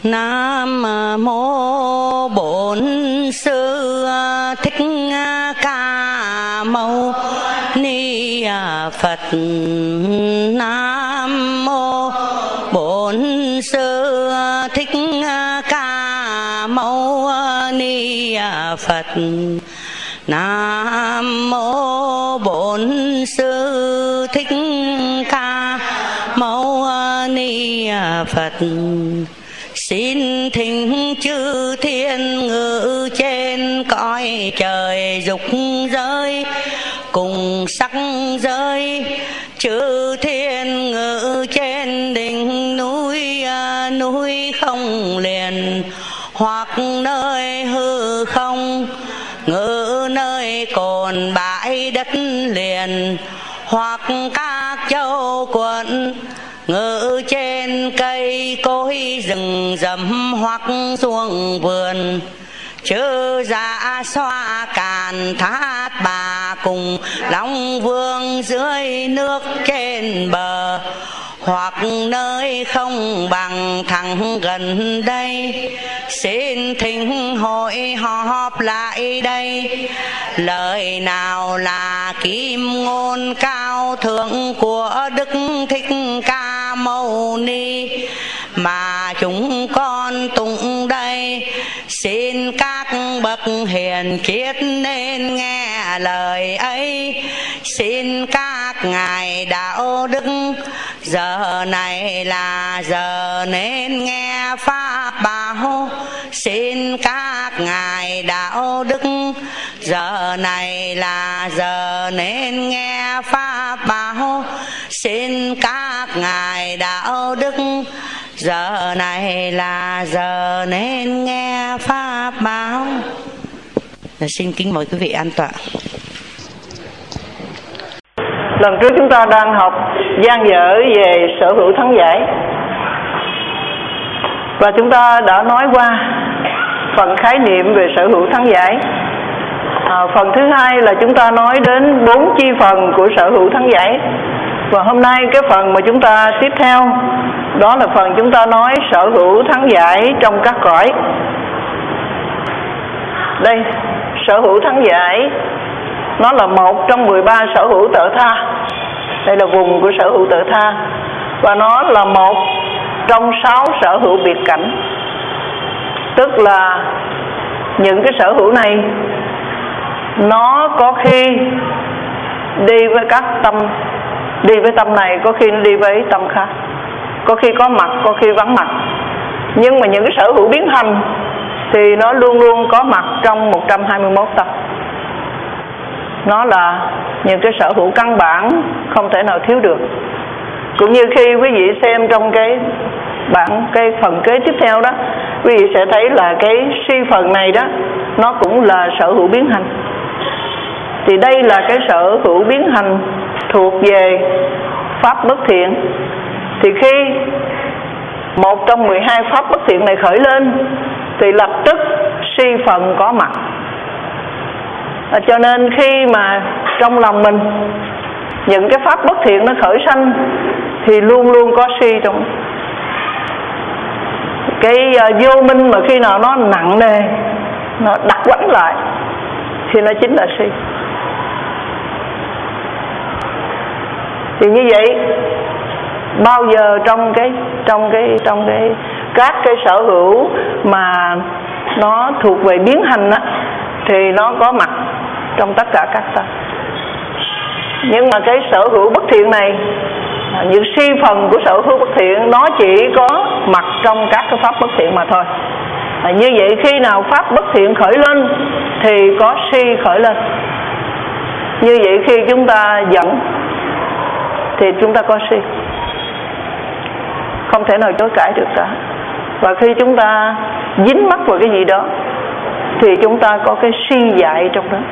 Nam mô Bổn Sư Thích Ca Mâu Ni Phật. Nam mô Bổn Sư Thích Ca Mâu Ni Phật. Nam mô Bổn Sư Thích Ca Mâu Ni Phật. Xin thỉnh chư thiên ngự trên cõi trời dục giới cùng sắc giới, chư thiên ngự trên đỉnh núi núi không liền, hoặc nơi hư không ngự nơi cồn bãi đất liền, hoặc các châu quận ngự trên cây cối rừng rậm, hoặc xuống vườn chư dạ xoa càn thát bà cùng long vương dưới nước trên bờ, hoặc nơi không bằng thẳng gần đây. Xin thỉnh hội họp lại đây, lời nào là kim ngôn cao thượng của Đức Thích Ca Mâu Ni mà chúng con tụng đây. Xin các bậc hiền triết nên nghe lời ấy. Xin các ngài đạo đức giờ này là giờ nên nghe pháp bảo. Xin các ngài đạo đức giờ này là giờ nên nghe pháp bảo. Xin các ngài đạo đức giờ này là giờ nên nghe pháp bảo. Xin kính mời quý vị an tọa. Lần trước chúng ta đang học dang dở về sở hữu thắng giải, và chúng ta đã nói qua phần khái niệm về sở hữu thắng giải. Phần thứ hai là chúng ta nói đến 4 chi phần của sở hữu thắng giải. Và hôm nay cái phần mà chúng ta tiếp theo đó là phần chúng ta nói sở hữu thắng giải trong các cõi. Đây, sở hữu thắng giải nó là một trong 13 sở hữu tự tha. Đây là vùng của sở hữu tự tha, và nó là một trong 6 sở hữu biệt cảnh. Tức là những cái sở hữu này nó có khi đi với các tâm, đi với tâm này, có khi đi với tâm khác, có khi có mặt, có khi vắng mặt. Nhưng mà những cái sở hữu biến hành thì nó luôn luôn có mặt trong 121 tâm. Nó là những cái sở hữu căn bản không thể nào thiếu được. Cũng như khi quý vị xem trong cái phần kế tiếp theo đó, quý vị sẽ thấy là cái suy phần này đó nó cũng là sở hữu biến hành. Thì đây là cái sở hữu biến hành thuộc về pháp bất thiện. Thì khi một trong 12 pháp bất thiện này khởi lên thì lập tức suy phần có mặt. Cho nên khi mà trong lòng mình những cái pháp bất thiện nó khởi sanh thì luôn luôn có suy trong. Cái vô minh mà khi nào nó nặng nề, nó đặt quánh lại thì nó chính là suy. Thì như vậy bao giờ trong các cái sở hữu mà nó thuộc về biến hành á, thì nó có mặt trong tất cả các tâm. Nhưng mà cái sở hữu bất thiện này, những suy phần của sở hữu bất thiện nó chỉ có mặt trong các cái pháp bất thiện mà thôi. Như vậy khi nào pháp bất thiện khởi lên thì có suy khởi lên. Như vậy khi chúng ta giận thì chúng ta có suy, không thể nào chối cãi được cả. Và khi chúng ta dính mắc vào cái gì đó thì chúng ta có cái suy dại trong đó.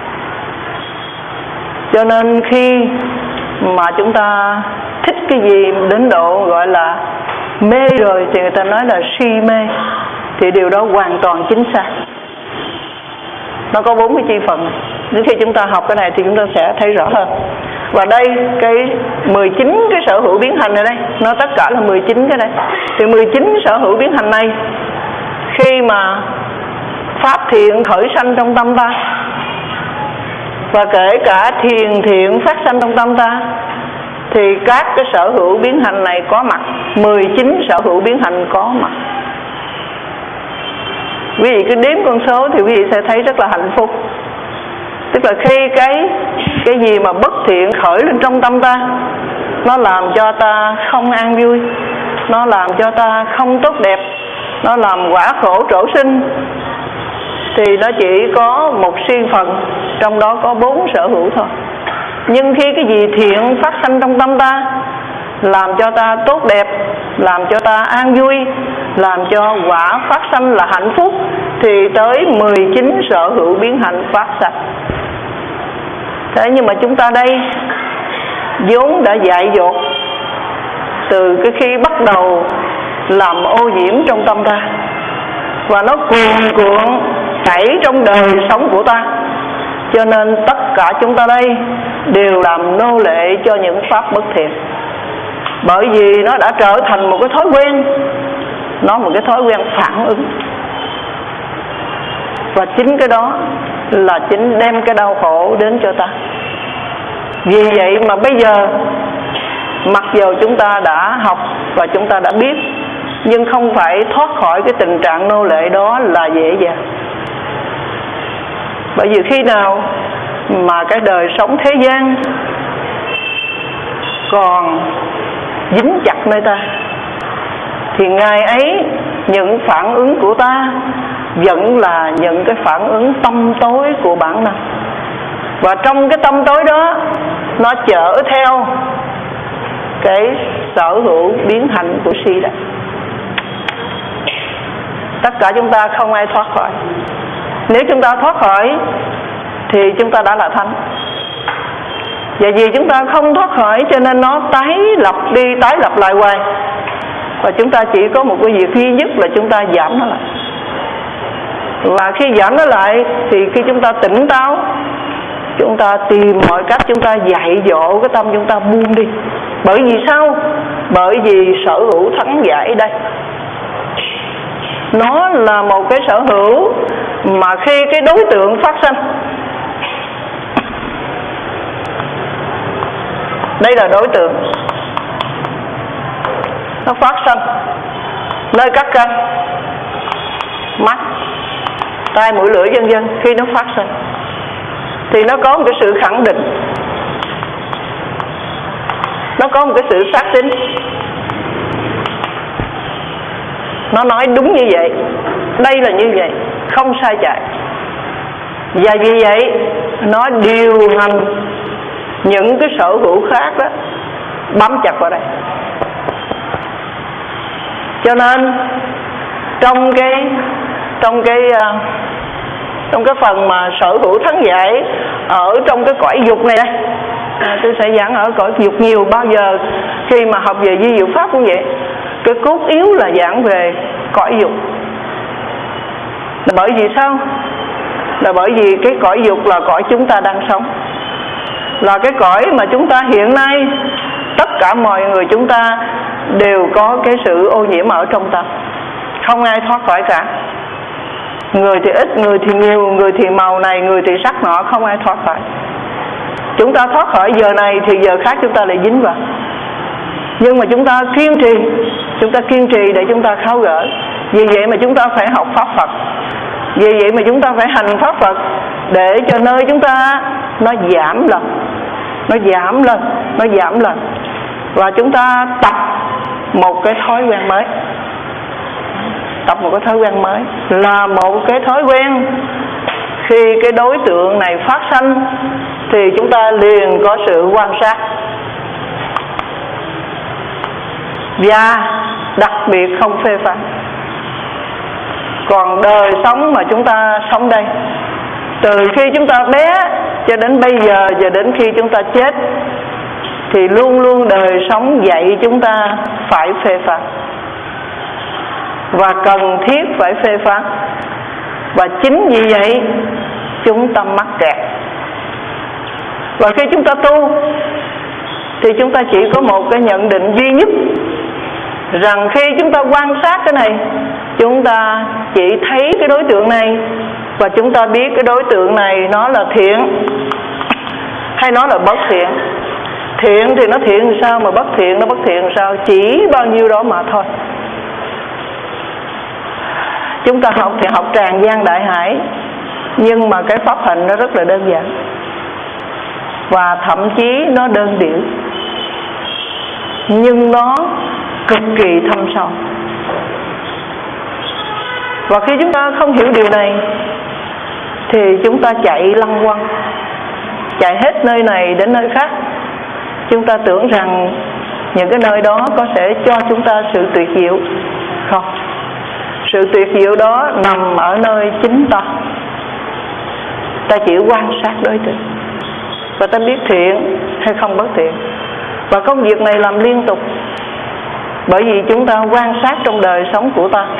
Cho nên khi mà chúng ta thích cái gì đến độ gọi là mê rồi thì người ta nói là suy mê, thì điều đó hoàn toàn chính xác. Nó có 4 cái chi phần. Đến khi chúng ta học cái này thì chúng ta sẽ thấy rõ hơn. Và đây cái 19 cái sở hữu biến hành này đây, nó tất cả là 19 cái này. Thì 19 sở hữu biến hành này khi mà pháp thiện khởi sanh trong tâm ta, và kể cả thiền thiện phát sanh trong tâm ta, thì các cái sở hữu biến hành này có mặt, 19 sở hữu biến hành có mặt. Quý vị cứ đếm con số thì quý vị sẽ thấy rất là hạnh phúc. Tức là khi cái gì mà bất thiện khởi lên trong tâm ta, nó làm cho ta không an vui, nó làm cho ta không tốt đẹp, nó làm quả khổ trổ sinh, thì nó chỉ có một siêu phần, trong đó có 4 sở hữu thôi. Nhưng khi cái gì thiện phát sanh trong tâm ta, làm cho ta tốt đẹp, làm cho ta an vui, làm cho quả phát sanh là hạnh phúc, thì tới 19 sở hữu biến hạnh phát sanh. Thế nhưng mà chúng ta đây vốn đã dại dột từ cái khi bắt đầu làm ô nhiễm trong tâm ta, và nó cuồn cuộn chảy trong đời sống của ta, cho nên tất cả chúng ta đây đều làm nô lệ cho những pháp bất thiện. Bởi vì nó đã trở thành một cái thói quen, nó một cái thói quen phản ứng, và chính cái đó là chính đem cái đau khổ đến cho ta. Vì vậy mà bây giờ mặc dù chúng ta đã học và chúng ta đã biết, nhưng không phải thoát khỏi cái tình trạng nô lệ đó là dễ dàng. Bởi vì khi nào mà cái đời sống thế gian còn dính chặt nơi ta, thì ngày ấy những phản ứng của ta vẫn là những cái phản ứng tâm tối của bản năng. Và trong cái tâm tối đó, nó chở theo cái sở hữu biến hành của si đó. Tất cả chúng ta không ai thoát khỏi. Nếu chúng ta thoát khỏi thì chúng ta đã là thánh. Và vì chúng ta không thoát khỏi cho nên nó tái lập đi tái lập lại hoài. Và chúng ta chỉ có một cái việc duy nhất là chúng ta giảm nó lại. Và khi giảm nó lại thì khi chúng ta tỉnh táo, chúng ta tìm mọi cách chúng ta dạy dỗ cái tâm chúng ta buông đi. Bởi vì sao? Bởi vì sở hữu thắng giải đây, nó là một cái sở hữu mà khi cái đối tượng phát sinh, đây là đối tượng, nó phát sinh nơi các căn, mắt, tai, mũi, lưỡi vân vân. Khi nó phát sinh thì nó có một cái sự khẳng định, nó có một cái sự xác tín, nó nói đúng như vậy, đây là như vậy, không sai chạy. Và vì vậy nó điều hành những cái sở hữu khác đó bám chặt vào đây. Cho nên trong cái phần mà sở hữu thắng giải ở trong cái cõi dục này đây, tôi sẽ giảng ở cõi dục nhiều. Bao giờ khi mà học về vi diệu pháp cũng vậy, cái cốt yếu là giảng về cõi dục. Là bởi vì sao? Là bởi vì cái cõi dục là cõi chúng ta đang sống, là cái cõi mà chúng ta hiện nay tất cả mọi người chúng ta đều có cái sự ô nhiễm ở trong tâm, không ai thoát khỏi cả. Người thì ít, người thì nhiều, người thì màu này, người thì sắc nọ, không ai thoát khỏi. Chúng ta thoát khỏi giờ này thì giờ khác chúng ta lại dính vào. Nhưng mà chúng ta kiên trì để chúng ta tháo gỡ. Vì vậy mà chúng ta phải học pháp Phật, vì vậy mà chúng ta phải hành pháp Phật, để cho nơi chúng ta nó giảm lần, và chúng ta tập một cái thói quen mới. Tập một cái thói quen mới là một cái thói quen khi cái đối tượng này phát sanh thì chúng ta liền có sự quan sát, và đặc biệt không phê phán. Còn đời sống mà chúng ta sống đây, từ khi chúng ta bé cho đến bây giờ và đến khi chúng ta chết, thì luôn luôn đời sống dạy chúng ta phải phê phán, và cần thiết phải phê phán. Và chính vì vậy chúng ta mắc kẹt. Và khi chúng ta tu thì chúng ta chỉ có một cái nhận định duy nhất, rằng khi chúng ta quan sát cái này, chúng ta chỉ thấy cái đối tượng này và chúng ta biết cái đối tượng này nó là thiện hay nó là bất thiện. Thiện thì nó thiện làm sao, mà bất thiện nó bất thiện làm sao, chỉ bao nhiêu đó mà thôi. Chúng ta học thì học tràn gian đại hải, nhưng mà cái pháp hành nó rất là đơn giản và thậm chí nó đơn điệu, nhưng nó cực kỳ thâm sâu. Và khi chúng ta không hiểu điều này thì chúng ta chạy lăng quăng, chạy hết nơi này đến nơi khác. Chúng ta tưởng rằng những cái nơi đó có sẽ cho chúng ta sự tuyệt diệu. Không, sự tuyệt diệu đó nằm ở nơi chính ta. Ta chỉ quan sát đối tượng và ta biết thiện hay không bất thiện. Và công việc này làm liên tục, bởi vì chúng ta quan sát trong đời sống của ta.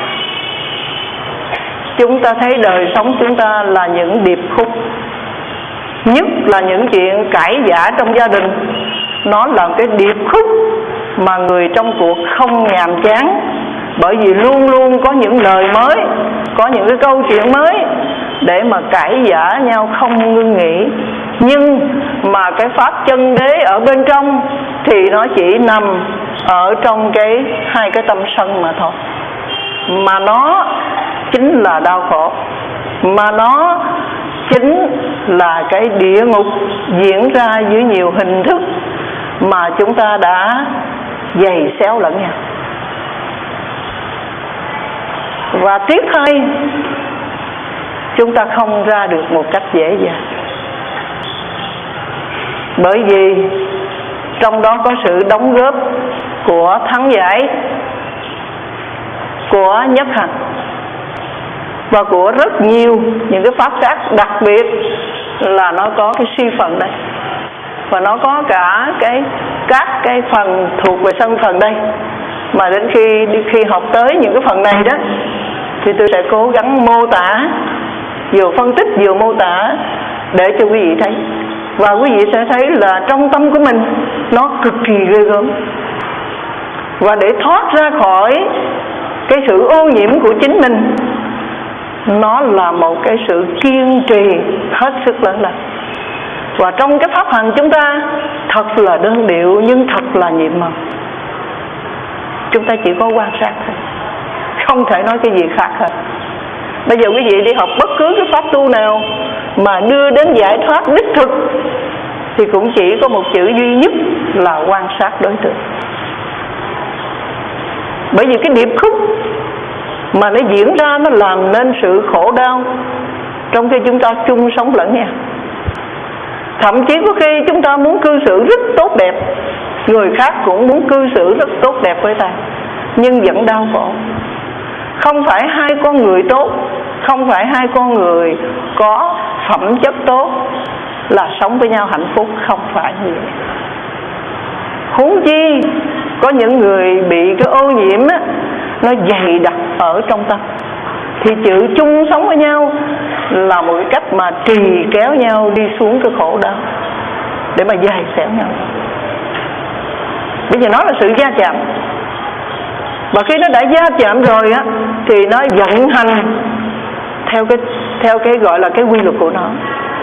Chúng ta thấy đời sống chúng ta là những điệp khúc, nhất là những chuyện cãi vã trong gia đình. Nó là cái điệp khúc mà người trong cuộc không nhàm chán, bởi vì luôn luôn có những lời mới, có những cái câu chuyện mới để mà cãi vã nhau không ngưng nghỉ. Nhưng mà cái pháp chân đế ở bên trong thì nó chỉ nằm ở trong hai cái tâm sân mà thôi. Mà nó chính là đau khổ, mà nó chính là cái địa ngục diễn ra dưới nhiều hình thức mà chúng ta đã giày xéo lẫn nhau. Và tiếc thay, chúng ta không ra được một cách dễ dàng, bởi vì trong đó có sự đóng góp của Thắng Giải, của Nhất Hạnh và của rất nhiều những cái pháp khác. Đặc biệt là nó có cái suy phần đây, và nó có cả các cái phần thuộc về sân phần đây. Mà đến khi học tới những cái phần này đó thì tôi sẽ cố gắng mô tả, vừa phân tích vừa mô tả để cho quý vị thấy. Và quý vị sẽ thấy là trong tâm của mình nó cực kỳ ghê gớm. Và để thoát ra khỏi cái sự ô nhiễm của chính mình, nó là một cái sự kiên trì hết sức lớn lao. Và trong cái pháp hành chúng ta thật là đơn điệu nhưng thật là nhiệm màu. Chúng ta chỉ có quan sát thôi, không thể nói cái gì khác hết. Bây giờ quý vị đi học bất cứ cái pháp tu nào mà đưa đến giải thoát đích thực thì cũng chỉ có một chữ duy nhất là quan sát đối tượng. Bởi vì cái điệp khúc mà nó diễn ra nó làm nên sự khổ đau trong khi chúng ta chung sống lẫn nhau. Thậm chí có khi chúng ta muốn cư xử rất tốt đẹp, người khác cũng muốn cư xử rất tốt đẹp với ta, nhưng vẫn đau khổ. Không phải hai con người tốt, không phải hai con người có phẩm chất tốt là sống với nhau hạnh phúc, không phải như vậy. Huống chi có những người bị cái ô nhiễm á, nó dày đặc ở trong tâm, thì chữ chung sống với nhau là một cái cách mà trì kéo nhau đi xuống cái khổ đau, để mà dày xéo nhau. Bây giờ nó là sự va chạm, và khi nó đã va chạm rồi á thì nó vận hành theo cái gọi là cái quy luật của nó.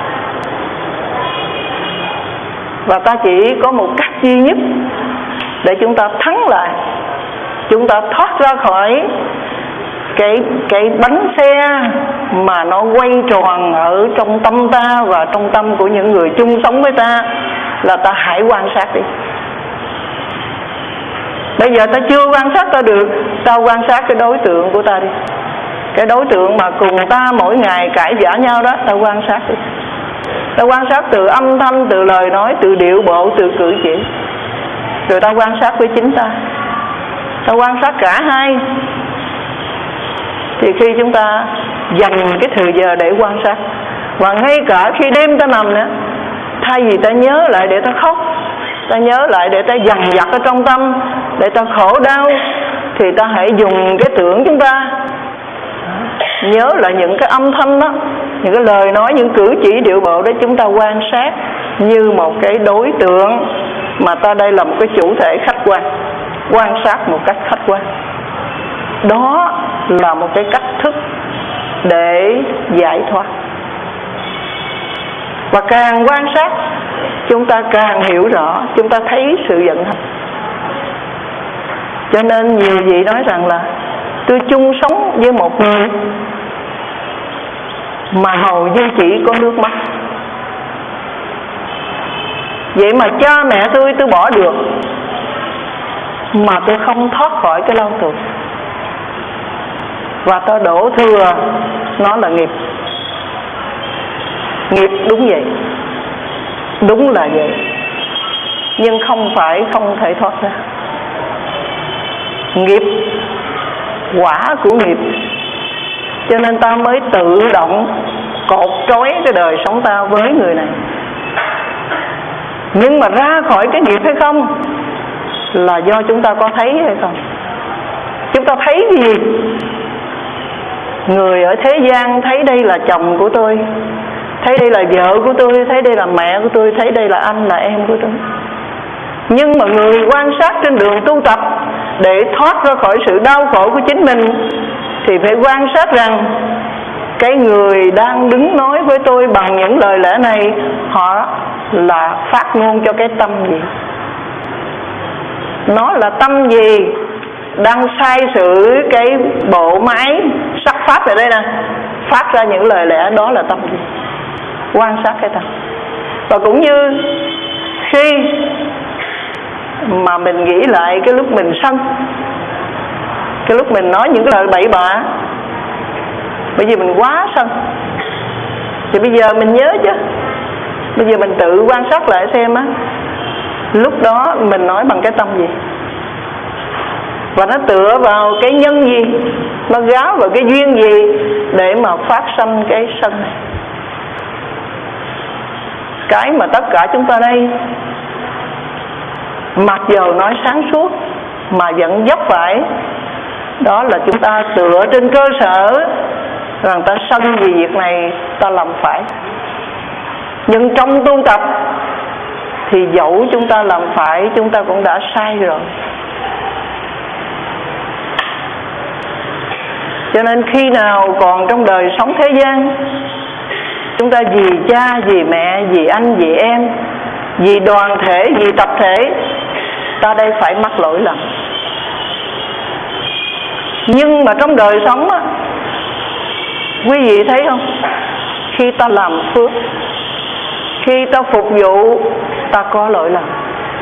Và ta chỉ có một cách duy nhất để chúng ta thắng lại, chúng ta thoát ra khỏi cái bánh xe mà nó quay tròn ở trong tâm ta và trong tâm của những người chung sống với ta, là ta hãy quan sát đi. Bây giờ ta chưa quan sát ta được, ta quan sát cái đối tượng của ta đi. Cái đối tượng mà cùng ta mỗi ngày cãi vã nhau đó, ta quan sát đi. Ta quan sát từ âm thanh, từ lời nói, từ điệu bộ, từ cử chỉ. Rồi ta quan sát với chính ta, ta quan sát cả hai. Thì khi chúng ta dành cái thời giờ để quan sát, và ngay cả khi đêm ta nằm nữa, thay vì ta nhớ lại để ta khóc, ta nhớ lại để ta dằn vặt ở trong tâm, để ta khổ đau, thì ta hãy dùng cái tưởng chúng ta nhớ lại những cái âm thanh đó, những cái lời nói, những cử chỉ điệu bộ đó, chúng ta quan sát như một cái đối tượng mà ta đây là một cái chủ thể khách quan, quan sát một cách khách quan. Đó là một cái cách thức để giải thoát. Và càng quan sát, chúng ta càng hiểu rõ, chúng ta thấy sự vận hành. Cho nên nhiều vị nói rằng là tôi chung sống với một người mà hầu như chỉ có nước mắt. Vậy mà cha mẹ tôi bỏ được, mà tôi không thoát khỏi cái lao tù, và tôi đổ thừa nó là nghiệp. Nghiệp đúng vậy, đúng là vậy, nhưng không phải không thể thoát ra. Nghiệp, quả của nghiệp, cho nên ta mới tự động cột trói cái đời sống ta với người này. Nhưng mà ra khỏi cái nghiệp hay không là do chúng ta có thấy hay không. Chúng ta thấy cái gì? Người ở thế gian thấy đây là chồng của tôi, thấy đây là vợ của tôi, thấy đây là mẹ của tôi, thấy đây là anh là em của tôi. Nhưng mà người quan sát trên đường tu tập để thoát ra khỏi sự đau khổ của chính mình thì phải quan sát rằng cái người đang đứng nói với tôi bằng những lời lẽ này, họ là phát ngôn cho cái tâm gì? Nó là tâm gì đang sai sử cái bộ máy sắc pháp ở đây nè, phát ra những lời lẽ đó là tâm gì? Quan sát cái tâm. Và cũng như khi mà mình nghĩ lại cái lúc mình sân, cái lúc mình nói những cái lời bậy bạ, bởi vì mình quá sân. Thì bây giờ mình nhớ chứ, bây giờ mình tự quan sát lại xem á, lúc đó mình nói bằng cái tâm gì, và nó tựa vào cái nhân gì, nó gáo vào cái duyên gì để mà phát sanh cái sân này. Cái mà tất cả chúng ta đây mặc dầu nói sáng suốt mà vẫn dốc phải, đó là chúng ta tựa trên cơ sở rằng ta sân vì việc này ta làm phải. Nhưng trong tu tập thì dẫu chúng ta làm phải, chúng ta cũng đã sai rồi. Cho nên khi nào còn trong đời sống thế gian, chúng ta vì cha, vì mẹ, vì anh, vì em, vì đoàn thể, vì tập thể, ta đây phải mắc lỗi lầm. Nhưng mà trong đời sống á, quý vị thấy không, khi ta làm phước, khi ta phục vụ, ta có lỗi lầm.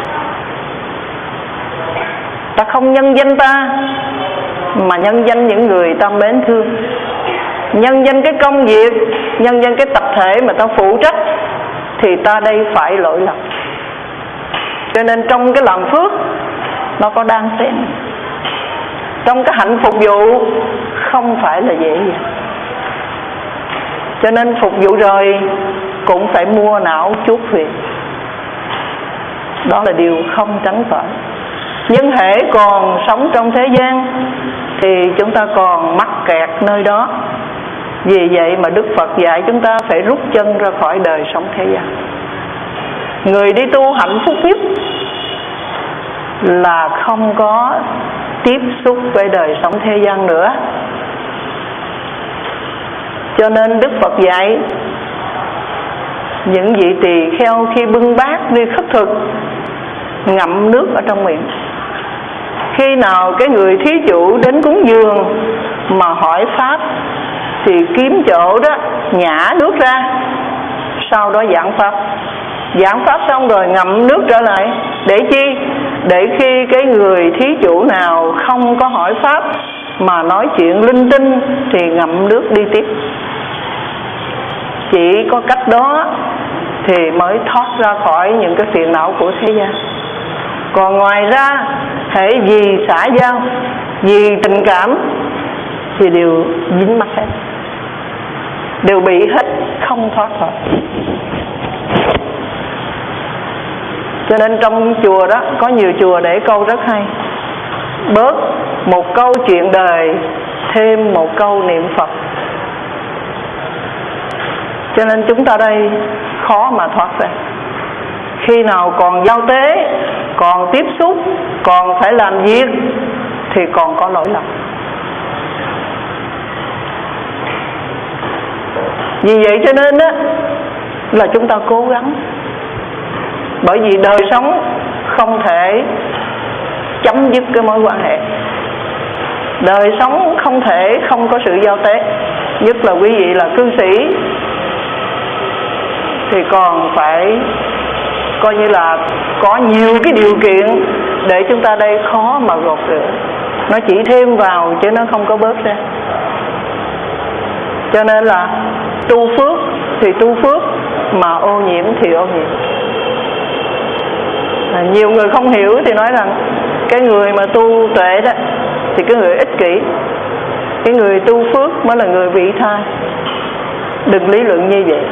Ta không nhân danh ta, mà nhân danh những người ta mến thương, nhân danh cái công việc, nhân danh cái tập thể mà ta phụ trách, thì ta đây phải lỗi lầm. Cho nên trong cái làm phước nó có đan xen, trong cái hạnh phục vụ không phải là dễ dàng. Cho nên phục vụ rồi cũng phải mua não chuốt việc, đó là điều không tránh khỏi. Nhưng hễ còn sống trong thế gian thì chúng ta còn mắc kẹt nơi đó. Vì vậy mà Đức Phật dạy chúng ta phải rút chân ra khỏi đời sống thế gian. Người đi tu hạnh phúc nhất là không có tiếp xúc với đời sống thế gian nữa. Cho nên Đức Phật dạy những vị tỳ kheo khi bưng bát đi khất thực ngậm nước ở trong miệng. Khi nào cái người thí chủ đến cúng dường mà hỏi pháp thì kiếm chỗ đó nhả nước ra, sau đó giảng pháp. Giảng pháp xong rồi ngậm nước trở lại. Để chi? Để khi cái người thí chủ nào không có hỏi pháp mà nói chuyện linh tinh thì ngậm nước đi tiếp. Chỉ có cách đó thì mới thoát ra khỏi những cái phiền não của thế gian. Còn ngoài ra, hễ vì xã giao, vì tình cảm thì đều dính mắc hết, đều bị hết, không thoát khỏi. Cho nên trong chùa đó có nhiều chùa để câu rất hay: bớt một câu chuyện đời, thêm một câu niệm Phật. Cho nên chúng ta đây khó mà thoát ra. Khi nào còn giao tế, còn tiếp xúc, còn phải làm việc thì còn có lỗi lầm. Vì vậy cho nên á là chúng ta cố gắng, bởi vì đời sống không thể chấm dứt cái mối quan hệ, đời sống không thể không có sự giao tế. Nhất là quý vị là cư sĩ thì còn phải coi như là có nhiều cái điều kiện để chúng ta đây khó mà gột rửa. Nó chỉ thêm vào chứ nó không có bớt ra. Cho nên là tu phước thì tu phước, mà ô nhiễm thì ô nhiễm. Nhiều người không hiểu thì nói rằng cái người mà tu tuệ đó thì cái người ích kỷ, cái người tu phước mới là người vị tha. Đừng lý luận như vậy.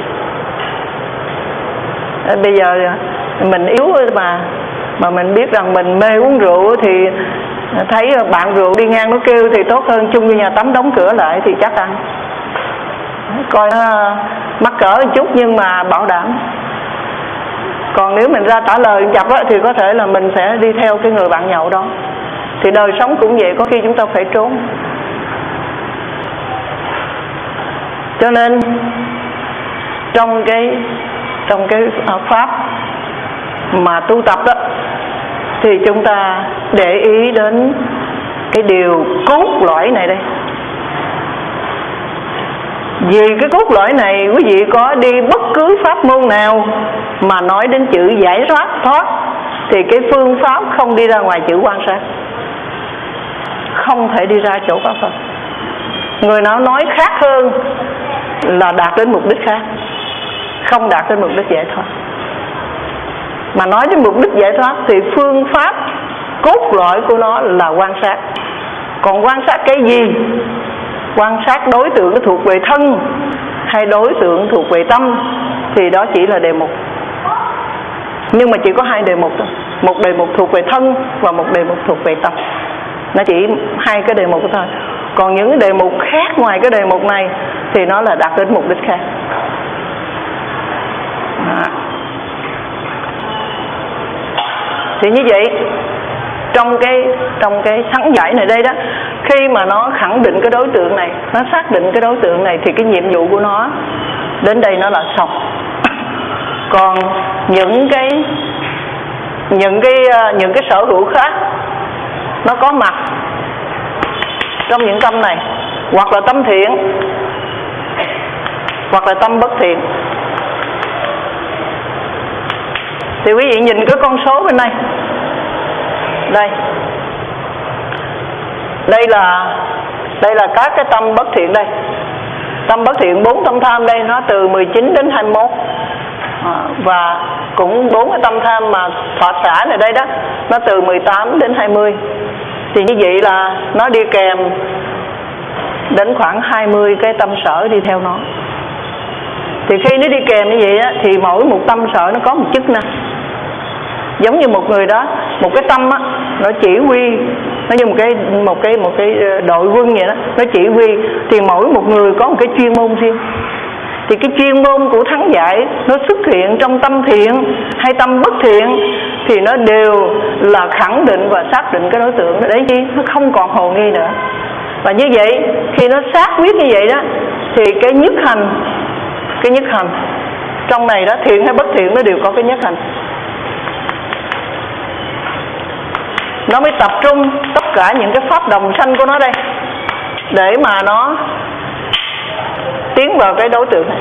Bây giờ mình yếu mà mình biết rằng mình mê uống rượu thì thấy bạn rượu đi ngang nó kêu thì tốt hơn chung như nhà tắm đóng cửa lại thì chắc ăn. Coi nó mắc cỡ một chút nhưng mà bảo đảm. Còn nếu mình ra trả lời chập á, thì có thể là mình sẽ đi theo cái người bạn nhậu đó. Thì đời sống cũng vậy, có khi chúng ta phải trốn. Cho nên trong cái pháp mà tu tập đó thì chúng ta để ý đến cái điều cốt lõi này đây. Vì cái cốt lõi này quý vị có đi bất cứ pháp môn nào mà nói đến chữ giải thoát thì cái phương pháp không đi ra ngoài chữ quan sát, không thể đi ra chỗ pháp Phật. Người nào nói khác hơn là đạt đến mục đích khác, không đạt đến mục đích giải thoát. Mà nói đến mục đích giải thoát thì phương pháp cốt lõi của nó là quan sát. Còn quan sát cái gì? Quan sát đối tượng nó thuộc về thân hay đối tượng thuộc về tâm thì đó chỉ là đề mục. Nhưng mà chỉ có hai đề mục thôi. Một đề mục thuộc về thân và một đề mục thuộc về tâm. Nó chỉ hai cái đề mục thôi. Còn những đề mục khác ngoài cái đề mục này thì nó là đạt đến mục đích khác. Thì như vậy trong cái thắng giải này đây đó, khi mà nó khẳng định cái đối tượng này, nó xác định cái đối tượng này thì cái nhiệm vụ của nó đến đây nó là xong. Còn những cái sở hữu khác nó có mặt trong những tâm này, hoặc là tâm thiện hoặc là tâm bất thiện. Thì quý vị nhìn cái con số bên đây. Đây là các cái tâm bất thiện đây. Tâm bất thiện 4 tâm tham đây nó từ 19 đến 21. Và cũng 4 cái tâm tham mà thọ xả này đây đó, nó từ 18 đến 20. Thì như vậy là nó đi kèm đến khoảng 20 cái tâm sở đi theo nó. Thì khi nó đi kèm như vậy á, thì mỗi một tâm sở nó có một chức năng. Giống như một người đó, một cái tâm á, nó chỉ huy, nó như một cái đội quân vậy đó, nó chỉ huy. Thì mỗi một người có một cái chuyên môn riêng. Thì cái chuyên môn của thắng giải nó xuất hiện trong tâm thiện hay tâm bất thiện thì nó đều là khẳng định và xác định cái đối tượng đó. Đấy chứ nó không còn hồ nghi nữa. Và như vậy khi nó xác quyết như vậy đó thì cái nhất hành trong này đó, thiện hay bất thiện nó đều có cái nhất hành. Nó mới tập trung tất cả những cái pháp đồng sanh của nó đây để mà nó tiến vào cái đối tượng này.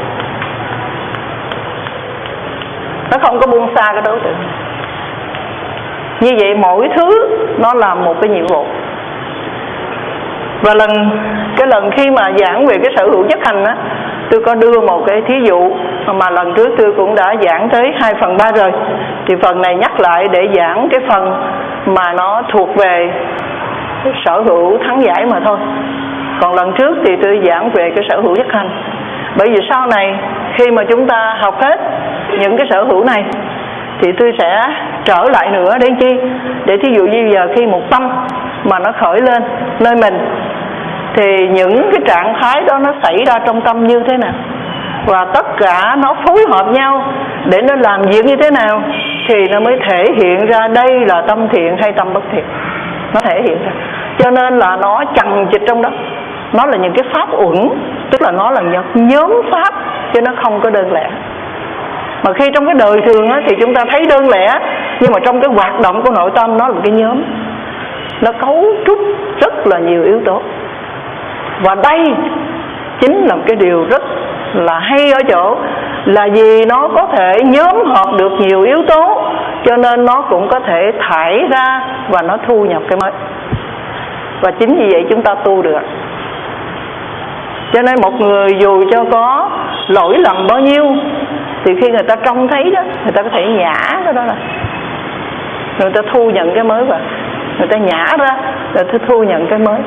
Nó không có buông xa cái đối tượng này. Như vậy mỗi thứ nó là một cái nhiệm vụ. Và cái lần khi mà giảng về cái sở hữu nhất hành á, tôi có đưa một cái thí dụ mà lần trước tôi cũng đã giảng tới 2/3 rồi. Thì phần này nhắc lại để giảng cái phần mà nó thuộc về sở hữu thắng giải mà thôi. Còn lần trước thì tôi giảng về cái sở hữu nhất hành. Bởi vì sau này khi mà chúng ta học hết những cái sở hữu này thì tôi sẽ trở lại nữa để chi? Để thí dụ như giờ khi một tâm mà nó khởi lên nơi mình thì những cái trạng thái đó nó xảy ra trong tâm như thế nào, và tất cả nó phối hợp nhau để nó làm việc như thế nào thì nó mới thể hiện ra đây là tâm thiện hay tâm bất thiện. Nó thể hiện ra. Cho nên là nó chằng chịt trong đó. Nó là những cái pháp uẩn tức là nó là nhóm pháp chứ nó không có đơn lẻ. Mà khi trong cái đời thường á, thì chúng ta thấy đơn lẻ, nhưng mà trong cái hoạt động của nội tâm nó là một cái nhóm, nó cấu trúc rất là nhiều yếu tố. Và đây chính là một cái điều rất là hay ở chỗ là vì nó có thể nhóm hợp được nhiều yếu tố, cho nên nó cũng có thể thải ra và nó thu nhập cái mới. Và chính vì vậy chúng ta tu được. Cho nên một người dù cho có lỗi lầm bao nhiêu thì khi người ta trông thấy đó, người ta có thể nhả cái đó ra, người ta thu nhận cái mới vào, người ta nhả ra rồi ta thu nhận cái mới.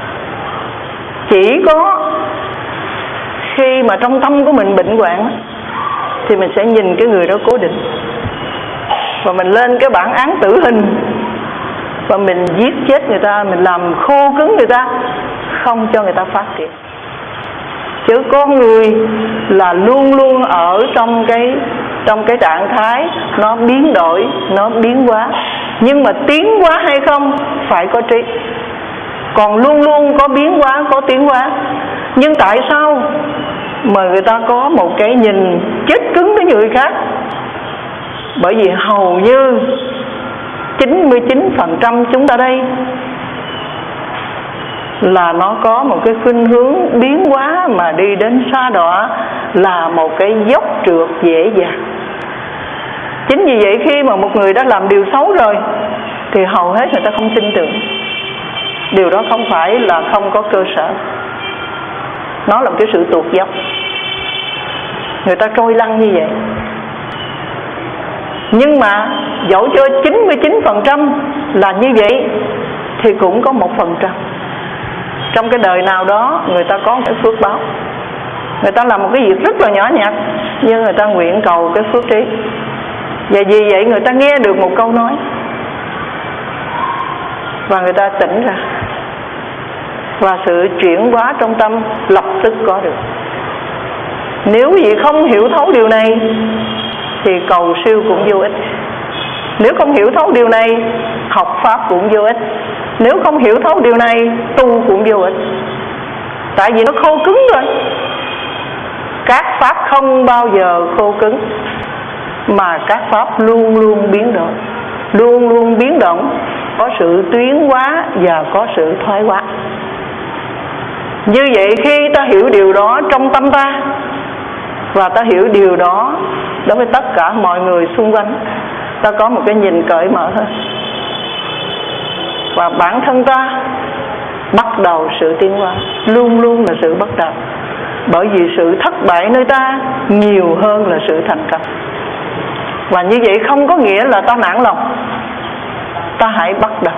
Chỉ có khi mà trong tâm của mình bệnh hoạn thì mình sẽ nhìn cái người đó cố định, và mình lên cái bản án tử hình, và mình giết chết người ta, mình làm khô cứng người ta, không cho người ta phát triển. Chứ con người là luôn luôn ở trong cái trạng thái nó biến đổi, nó biến hóa. Nhưng mà tiến hóa hay không phải có trí. Còn luôn luôn có biến hóa, có tiến hóa. Nhưng tại sao mà người ta có một cái nhìn chết cứng với người khác? Bởi vì hầu như 99% chúng ta đây là nó có một cái khuynh hướng biến hóa mà đi đến sa đọa, là một cái dốc trượt dễ dàng. Chính vì vậy khi mà một người đã làm điều xấu rồi thì hầu hết người ta không tin tưởng. Điều đó không phải là không có cơ sở, nó là một cái sự tuột dốc. Người ta trôi lăn như vậy. Nhưng mà dẫu cho 99% là như vậy thì cũng có 1%. Trong cái đời nào đó người ta có cái phước báo, người ta làm một cái việc rất là nhỏ nhặt nhưng người ta nguyện cầu cái phước trí. Và vì vậy người ta nghe được một câu nói và người ta tỉnh ra, và sự chuyển hóa trong tâm lập tức có được. Nếu vì không hiểu thấu điều này thì cầu siêu cũng vô ích. Nếu không hiểu thấu điều này, học pháp cũng vô ích. Nếu không hiểu thấu điều này, tu cũng vô ích. Tại vì nó khô cứng rồi. Các pháp không bao giờ khô cứng, mà các pháp luôn luôn biến đổi, luôn luôn biến động, có sự tiến hóa và có sự thoái hóa. Như vậy khi ta hiểu điều đó trong tâm ta, và ta hiểu điều đó đối với tất cả mọi người xung quanh, ta có một cái nhìn cởi mở hơn. Và bản thân ta bắt đầu sự tiến hóa, luôn luôn là sự bắt đầu. Bởi vì sự thất bại nơi ta nhiều hơn là sự thành công. Và như vậy không có nghĩa là ta nản lòng. Ta hãy bắt đầu.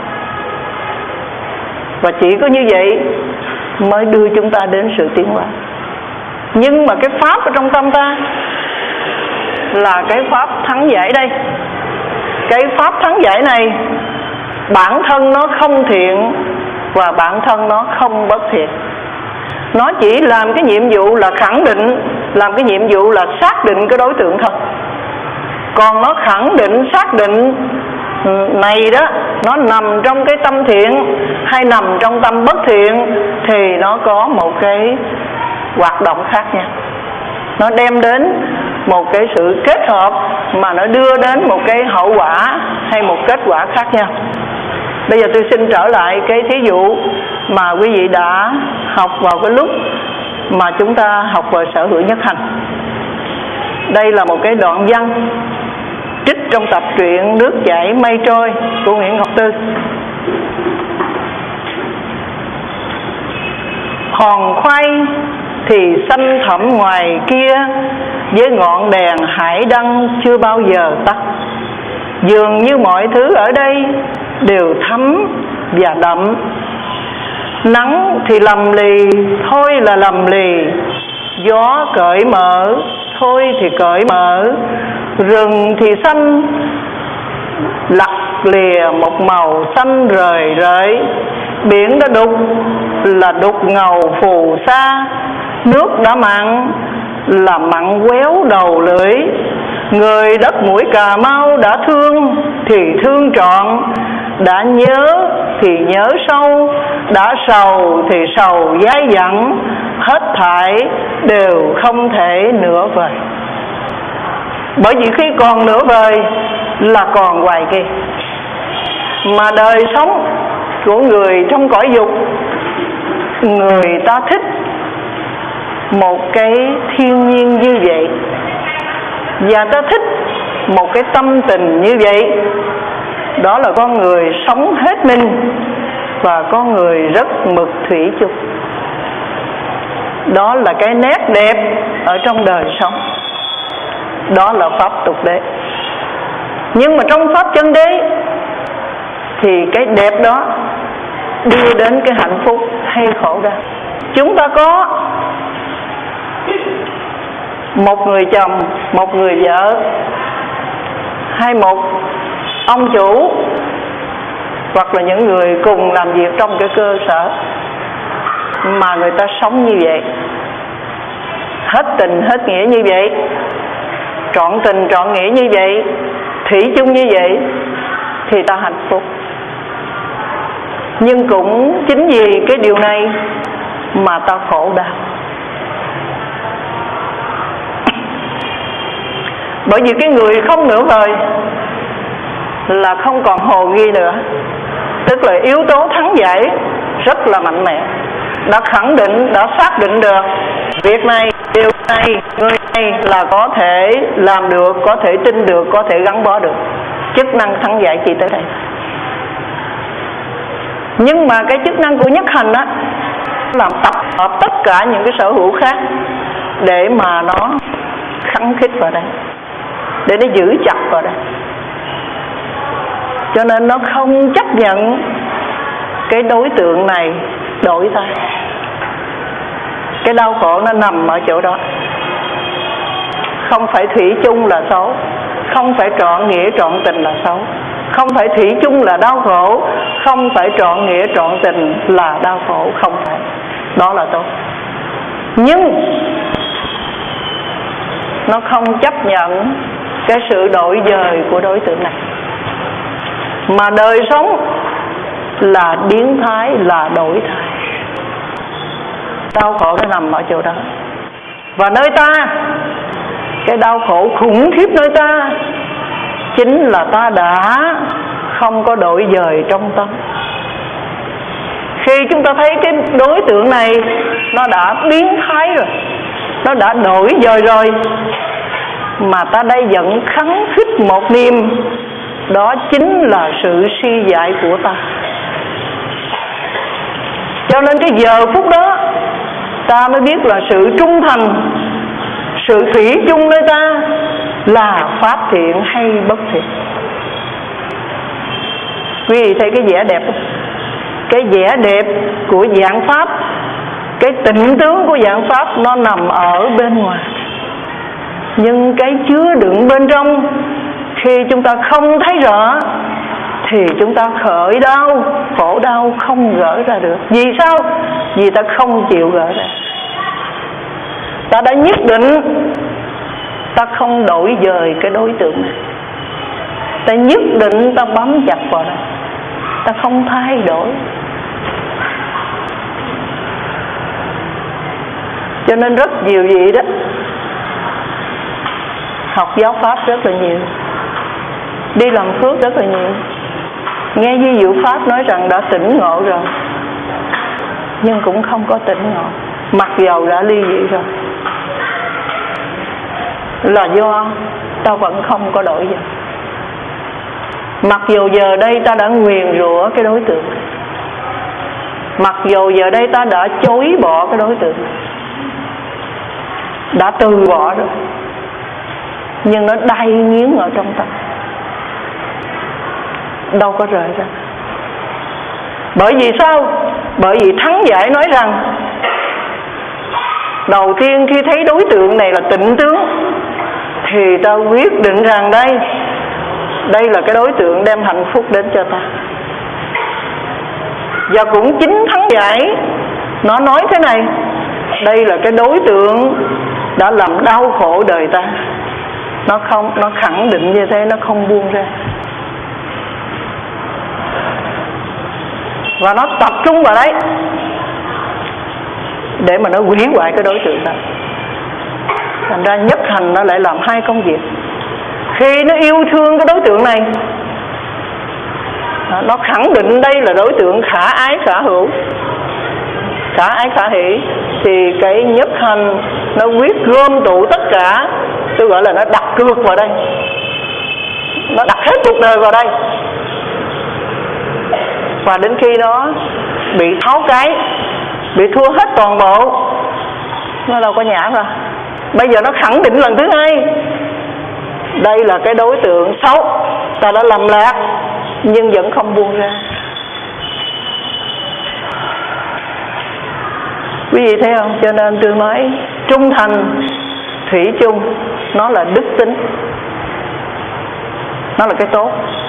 Và chỉ có như vậy mới đưa chúng ta đến sự tiến hóa. Nhưng mà cái pháp ở trong tâm ta là cái pháp thắng giải đây. Cái pháp thắng giải này bản thân nó không thiện và bản thân nó không bất thiện. Nó chỉ làm cái nhiệm vụ là khẳng định, làm cái nhiệm vụ là xác định cái đối tượng thôi. Còn nó khẳng định, xác định này đó, nó nằm trong cái tâm thiện hay nằm trong tâm bất thiện thì nó có một cái hoạt động khác nhau. Nó đem đến một cái sự kết hợp mà nó đưa đến một cái hậu quả hay một kết quả khác nhau. Bây giờ tôi xin trở lại cái thí dụ mà quý vị đã học vào cái lúc mà chúng ta học về sở hữu nhất hành. Đây là một cái đoạn văn trích trong tập truyện Nước chảy mây trôi của Nguyễn Ngọc Tư. Hòn khoai thì xanh thẳm ngoài kia, với ngọn đèn hải đăng chưa bao giờ tắt. Dường như mọi thứ ở đây đều thấm và đậm. Nắng thì lầm lì, thôi là lầm lì. Gió cởi mở, thôi thì cởi mở. Rừng thì xanh, lặt lìa một màu xanh rời rợi. Biển đã đục là đục ngầu phù sa. Nước đã mặn là mặn quéo đầu lưỡi. Người đất mũi Cà Mau đã thương thì thương trọn, đã nhớ thì nhớ sâu, đã sầu thì sầu dai dẳng. hết thảy đều không thể nửa vời. Bởi vì khi còn nửa vời là còn hoài kỳ. Mà đời sống của người trong cõi dục, người ta thích một cái thiên nhiên như vậy, và ta thích một cái tâm tình như vậy. Đó là con người sống hết mình, và con người rất mực thủy chung. Đó là cái nét đẹp ở trong đời sống. Đó là pháp tục đế. Nhưng mà trong pháp chân đế thì cái đẹp đó đưa đến cái hạnh phúc hay khổ đau. Chúng ta có một người chồng, một người vợ, hay một ông chủ, hoặc là những người cùng làm việc trong cái cơ sở mà người ta sống như vậy, hết tình hết nghĩa như vậy, trọn tình trọn nghĩa như vậy, thủy chung như vậy, thì ta hạnh phúc. Nhưng cũng chính vì cái điều này mà ta khổ đau. Bởi vì cái người không nửa vời là không còn hồ nghi nữa, tức là yếu tố thắng giải rất là mạnh mẽ, đã khẳng định, đã xác định được việc này, điều này, người này là có thể làm được, có thể tin được, có thể gắn bó được. Chức năng thắng giải chỉ tới đây. Nhưng mà cái chức năng của nhất hành á, làm tập hợp tất cả những cái sở hữu khác để mà nó khăng khít vào đây, để nó giữ chặt vào đây. Cho nên nó không chấp nhận cái đối tượng này đổi thay. Cái đau khổ nó nằm ở chỗ đó. Không phải thủy chung là xấu, không phải trọn nghĩa trọn tình là xấu, không phải thủy chung là đau khổ, không phải trọn nghĩa trọn tình là đau khổ, không phải. Đó là tốt. Nhưng nó không chấp nhận cái sự đổi dời của đối tượng này. Mà đời sống là biến thái, là đổi thay. Đau khổ nó nằm ở chỗ đó. Và nơi ta, cái đau khổ khủng khiếp nơi ta chính là ta đã không có đổi dời trong tâm. Khi chúng ta thấy cái đối tượng này nó đã biến thái rồi, nó đã đổi dời rồi, mà ta đây vẫn khắng khích một niềm, đó chính là sự suy dại của ta. Cho nên cái giờ phút đó ta mới biết là sự trung thành, sự thủy chung nơi ta là pháp thiện hay bất thiện. Quý vị thấy cái vẻ đẹp không? Cái vẻ đẹp của dạng pháp, cái tịnh tướng của dạng pháp nó nằm ở bên ngoài. Nhưng cái chứa đựng bên trong, khi chúng ta không thấy rõ thì chúng ta khởi đau, khổ đau không gỡ ra được. Vì sao? Vì ta không chịu gỡ ra. Ta đã nhất định ta không đổi dời cái đối tượng này. Ta nhất định ta bám chặt vào đó, ta không thay đổi. Cho nên rất nhiều vị đó học giáo pháp rất là nhiều, đi làm phước rất là nhiều, nghe Di Diệu Pháp nói rằng đã tỉnh ngộ rồi, nhưng cũng không có tỉnh ngộ, mặc dầu đã ly dị rồi. Là do ta vẫn không có đổi dời. Mặc dù giờ đây ta đã nguyền rủa cái đối tượng, mặc dù giờ đây ta đã chối bỏ cái đối tượng, đã từ bỏ rồi, nhưng nó đay nghiến ở trong tâm, đâu có rời ra. Bởi vì sao? Bởi vì Thắng Giải nói rằng đầu tiên khi thấy đối tượng này là tịnh tướng thì ta quyết định rằng đây là cái đối tượng đem hạnh phúc đến cho ta. Và cũng chính Thắng Giải nó nói thế này, đây là cái đối tượng đã làm đau khổ đời ta. Nó khẳng định như thế, nó không buông ra. Và nó tập trung vào đấy. để mà nó hủy hoại cái đối tượng đó. Thành ra nhất hành nó lại làm hai công việc. Khi nó yêu thương cái đối tượng này, nó khẳng định đây là đối tượng khả ái khả hữu, khả ái khả hỷ, thì cái nhất hành nó quyết gom tụ tất cả, tôi gọi là nó đặt cược vào đây, nó đặt hết cuộc đời vào đây. Và đến khi nó bị tháo cái, bị thua hết toàn bộ, nó đâu có nhả ra. Bây giờ nó khẳng định lần thứ hai, đây là cái đối tượng xấu, ta đã lầm lạc nhưng vẫn không buông ra. Quý vị thấy không? Cho nên tôi nói trung thành, thủy chung, nó là đức tính, nó là cái tốt.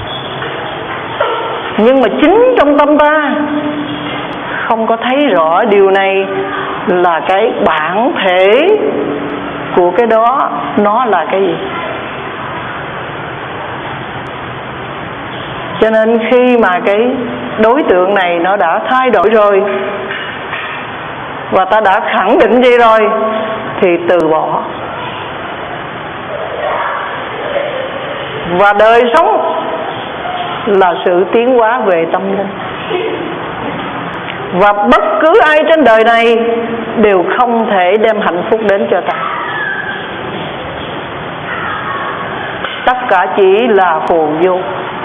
Nhưng mà chính trong tâm ta không có thấy rõ điều này là cái bản thể của cái đó nó là cái gì. Cho nên khi mà cái đối tượng này nó đã thay đổi rồi và ta đã khẳng định gì rồi thì từ bỏ. Và đời sống là sự tiến hóa về tâm linh. Và bất cứ ai trên đời này đều không thể đem hạnh phúc đến cho ta. Tất cả chỉ là phù du.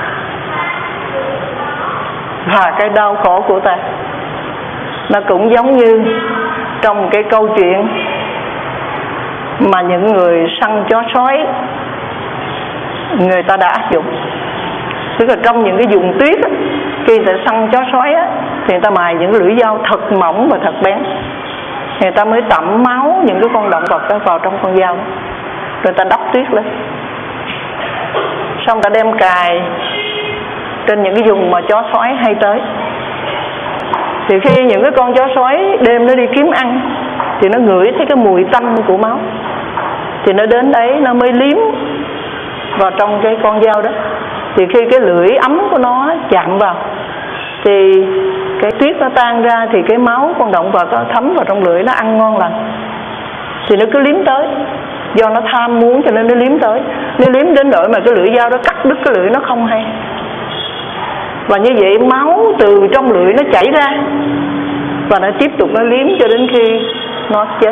Và cái đau khổ của ta nó cũng giống như trong cái câu chuyện mà những người săn chó sói người ta đã áp dụng. Tức là trong những cái vùng tuyết á, khi ta săn chó sói á, thì người ta mài những lưỡi dao thật mỏng và thật bén. Người ta mới tẩm máu những cái con động vật đó vào trong con dao đó. Rồi ta đắp tuyết lên, xong ta đem cài trên những cái vùng mà chó sói hay tới. Thì khi những cái con chó sói đêm nó đi kiếm ăn thì nó ngửi thấy cái mùi tanh của máu, thì nó đến đấy nó mới liếm vào trong cái con dao đó. Thì khi cái lưỡi ấm của nó chạm vào thì cái tuyết nó tan ra, thì cái máu con động vật nó thấm vào trong lưỡi, nó ăn ngon lành. Thì nó cứ liếm tới, do nó tham muốn cho nên nó liếm tới. Nó liếm đến nỗi mà cái lưỡi dao đó cắt đứt cái lưỡi nó không hay. Và như vậy máu từ trong lưỡi nó chảy ra, và nó tiếp tục nó liếm cho đến khi nó chết.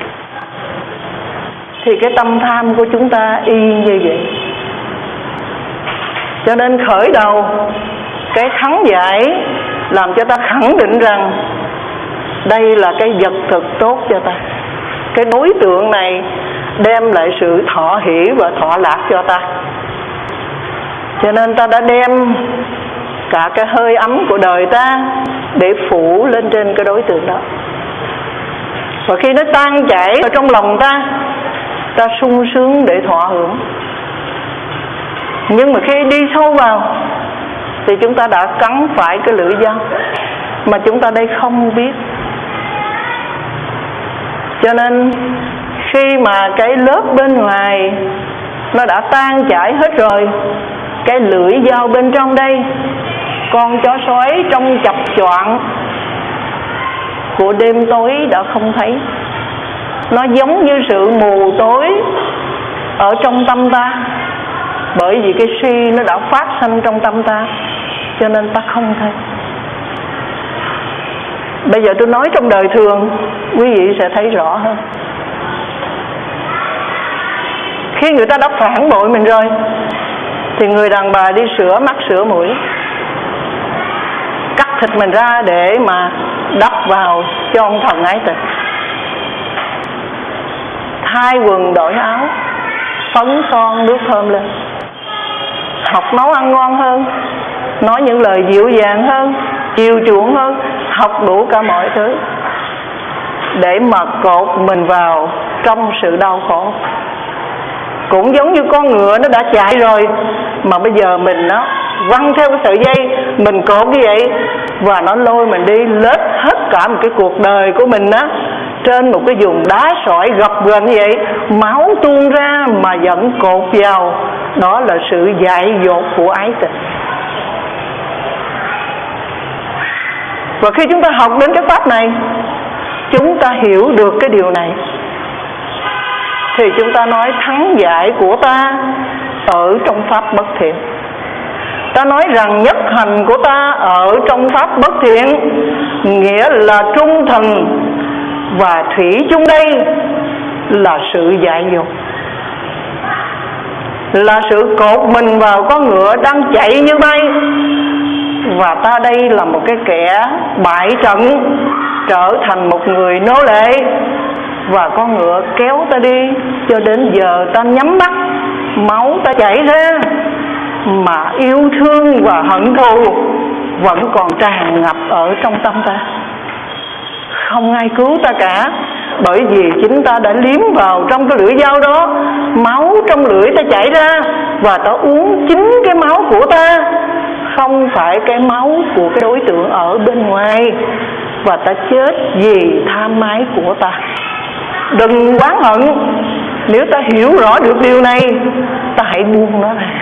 Thì cái tâm tham của chúng ta y như vậy. Cho nên khởi đầu cái thắng giải làm cho ta khẳng định rằng đây là cái vật thực tốt cho ta. Cái đối tượng này đem lại sự thọ hỷ và thọ lạc cho ta. Cho nên ta đã đem cả cái hơi ấm của đời ta để phủ lên trên cái đối tượng đó. Và khi nó tan chảy ở trong lòng ta, ta sung sướng để thọ hưởng. Nhưng mà khi đi sâu vào thì chúng ta đã cắn phải cái lưỡi dao mà chúng ta đây không biết. Cho nên khi mà cái lớp bên ngoài nó đã tan chảy hết rồi, cái lưỡi dao bên trong đây, con chó sói trong chập choạng của đêm tối đã không thấy. Nó giống như sự mù tối ở trong tâm ta, bởi vì cái suy nó đã phát sinh trong tâm ta, cho nên ta không thấy. Bây giờ tôi nói trong đời thường, quý vị sẽ thấy rõ hơn. Khi người ta đã phản bội mình rồi thì người đàn bà đi sửa mắt sửa mũi, cắt thịt mình ra để mà đắp vào cho ông thần ái tình, thay quần đổi áo, phấn son nước thơm lên, học nấu ăn ngon hơn, nói những lời dịu dàng hơn, chiều chuộng hơn, học đủ cả mọi thứ để mà cột mình vào trong sự đau khổ. Cũng giống như con ngựa nó đã chạy rồi mà bây giờ mình nó quăng theo cái sợi dây, mình cột như vậy, và nó lôi mình đi lết hết cả một cái cuộc đời của mình á trên một cái vùng đá sỏi gập ghềnh như vậy, máu tuôn ra mà vẫn cột vào. Đó là sự dại dột của ái tình. Và khi chúng ta học đến cái pháp này chúng ta hiểu được cái điều này thì chúng ta nói thắng giải của ta ở trong pháp bất thiện. Ta nói rằng nhất hành của ta ở trong pháp bất thiện, nghĩa là trung thần và thủy chung đây là sự dại dột, là sự cột mình vào con ngựa đang chạy như bay. Và ta đây là một cái kẻ bại trận, trở thành một người nô lệ, và con ngựa kéo ta đi cho đến giờ ta nhắm mắt, máu ta chảy ra, mà yêu thương và hận thù vẫn còn tràn ngập ở trong tâm ta. Không ai cứu ta cả, bởi vì chính ta đã liếm vào trong cái lưỡi dao đó, máu trong lưỡi ta chảy ra, và ta uống chính cái máu của ta, không phải cái máu của cái đối tượng ở bên ngoài. Và ta chết vì tham ái của ta. Đừng oán hận. Nếu ta hiểu rõ được điều này, ta hãy buông nó ra.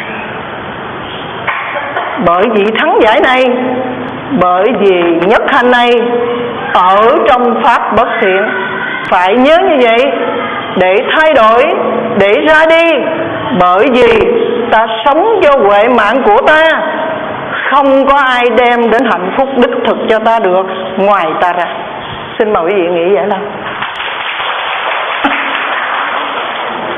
Bởi vì thắng giải này, bởi vì nhất hành này ở trong pháp bất thiện, phải nhớ như vậy để thay đổi, để ra đi. Bởi vì ta sống cho huệ mạng của ta, không có ai đem đến hạnh phúc đích thực cho ta được ngoài ta ra. Xin mời quý vị nghĩ vậy là